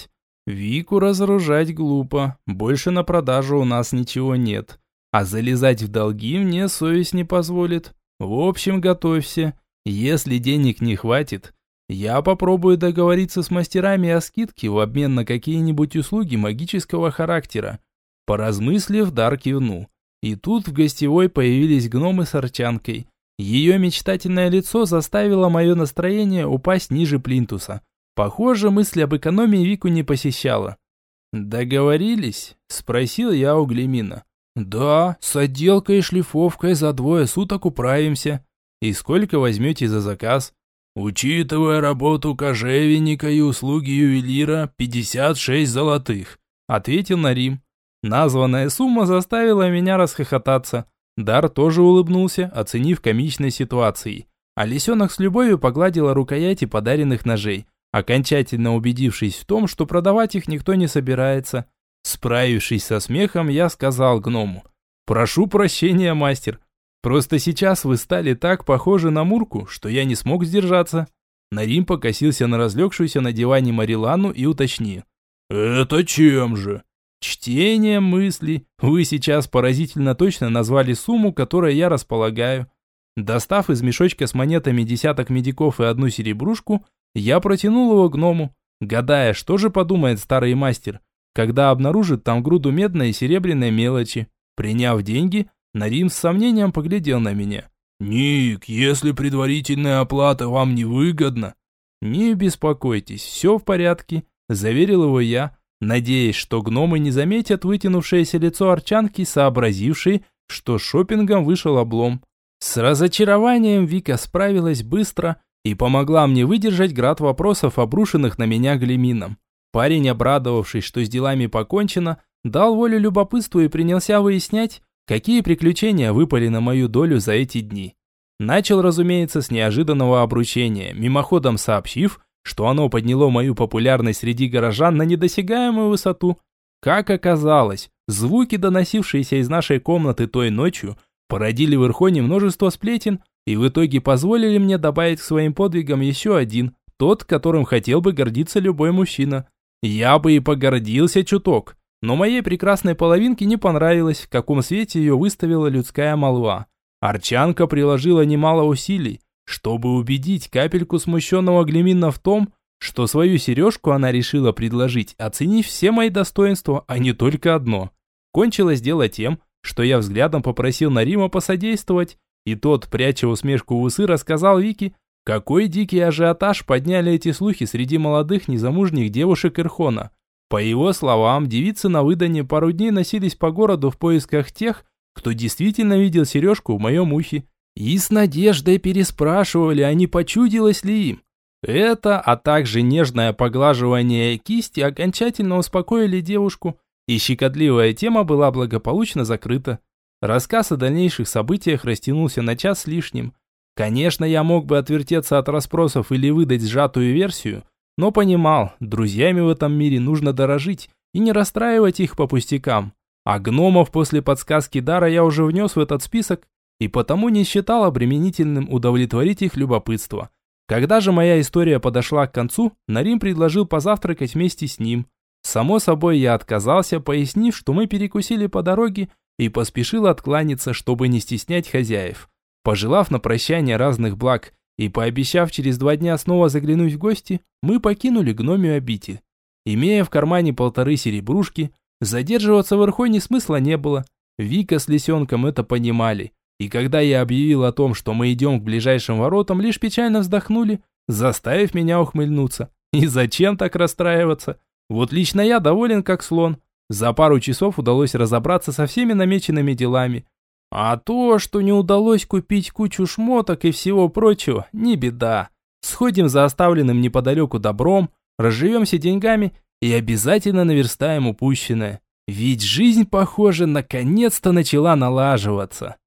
Speaker 1: Вику разоружать глупо, больше на продажу у нас ничего нет. А залезать в долги мне совесть не позволит. В общем, готовься. Если денег не хватит, я попробую договориться с мастерами о скидке в обмен на какие-нибудь услуги магического характера. Поразмыслив, Дар кивнул. И тут в гостевой появились гномы с Арчанкой. Ее мечтательное лицо заставило мое настроение упасть ниже плинтуса. Похоже, мысль об экономии Вику не посещала. «Договорились?» – спросил я у Глемина. «Да, с отделкой и шлифовкой за двое суток управимся. И сколько возьмете за заказ?»
Speaker 3: «Учитывая работу кожевенника и услуги ювелира, пятьдесят шесть золотых»,
Speaker 1: – ответил Нарим. Названная сумма заставила меня расхохотаться. Дар тоже улыбнулся, оценив комичность ситуации. А лисенок с любовью погладила рукояти подаренных ножей, окончательно убедившись в том, что продавать их никто не собирается. Справившись со смехом, я сказал гному: «Прошу прощения, мастер. Просто сейчас вы стали так похожи на Мурку, что я не смог сдержаться». Нарим покосился на разлегшуюся на диване Марилану и уточнил:
Speaker 3: «Это чем же?»
Speaker 1: «Чтением мыслей. Вы сейчас поразительно точно назвали сумму, которой я располагаю». Достав из мешочка с монетами десяток медиков и одну серебрушку, я протянул его гному, гадая, что же подумает старый мастер, когда обнаружит там груду медной и серебряной мелочи. Приняв деньги, Нарим с сомнением поглядел на меня.
Speaker 3: «Ник, если предварительная оплата вам не выгодна...»
Speaker 1: «Не беспокойтесь, все в порядке», – заверил его я, надеясь, что гномы не заметят вытянувшееся лицо Арчанки, сообразившей, что шопингом вышел облом. С разочарованием Вика справилась быстро и помогла мне выдержать град вопросов, обрушенных на меня Глемином. Парень, обрадовавшись, что с делами покончено, дал волю любопытству и принялся выяснять, какие приключения выпали на мою долю за эти дни. Начал, разумеется, с неожиданного обручения, мимоходом сообщив, что оно подняло мою популярность среди горожан на недосягаемую высоту. Как оказалось, звуки, доносившиеся из нашей комнаты той ночью, породили в Ирхоне множество сплетен и в итоге позволили мне добавить к своим подвигам еще один, тот, которым хотел бы гордиться любой мужчина. Я бы и погордился чуток, но моей прекрасной половинке не понравилось, в каком свете ее выставила людская молва. Арчанка приложила немало усилий, чтобы убедить капельку смущенного Глемина в том, что свою сережку она решила предложить, оценив все мои достоинства, а не только одно. Кончилось дело тем, что я взглядом попросил Нарима посодействовать, и тот, пряча усмешку в усы, рассказал Вике, какой дикий ажиотаж подняли эти слухи среди молодых незамужних девушек Ирхона. По его словам, девицы на выдане пару дней носились по городу в поисках тех, кто действительно видел сережку в моем ухе, и с надеждой переспрашивали, а не почудилось ли им. Это, а также нежное поглаживание кисти окончательно успокоили девушку, и щекотливая тема была благополучно закрыта. Рассказ о дальнейших событиях растянулся на час с лишним. Конечно, я мог бы отвертеться от расспросов или выдать сжатую версию, но понимал, друзьями в этом мире нужно дорожить и не расстраивать их по пустякам. А гномов после подсказки Дара я уже внес в этот список, и потому не считал обременительным удовлетворить их любопытство. Когда же моя история подошла к концу, Нарим предложил позавтракать вместе с ним. Само собой, я отказался, пояснив, что мы перекусили по дороге, и поспешил откланяться, чтобы не стеснять хозяев. Пожелав на прощание разных благ и пообещав через два дня снова заглянуть в гости, мы покинули гномью обитель. Имея в кармане полторы серебрушки, задерживаться в Ирхоне смысла не было. Вика с лисенком это понимали. И когда я объявил о том, что мы идем к ближайшим воротам, лишь печально вздохнули, заставив меня ухмыльнуться. И зачем так расстраиваться? Вот лично я доволен как слон. За пару часов удалось разобраться со всеми намеченными делами. А то, что не удалось купить кучу шмоток и всего прочего, не беда. Сходим за оставленным неподалеку добром, разживемся деньгами и обязательно наверстаем упущенное. Ведь жизнь, похоже, наконец-то начала налаживаться.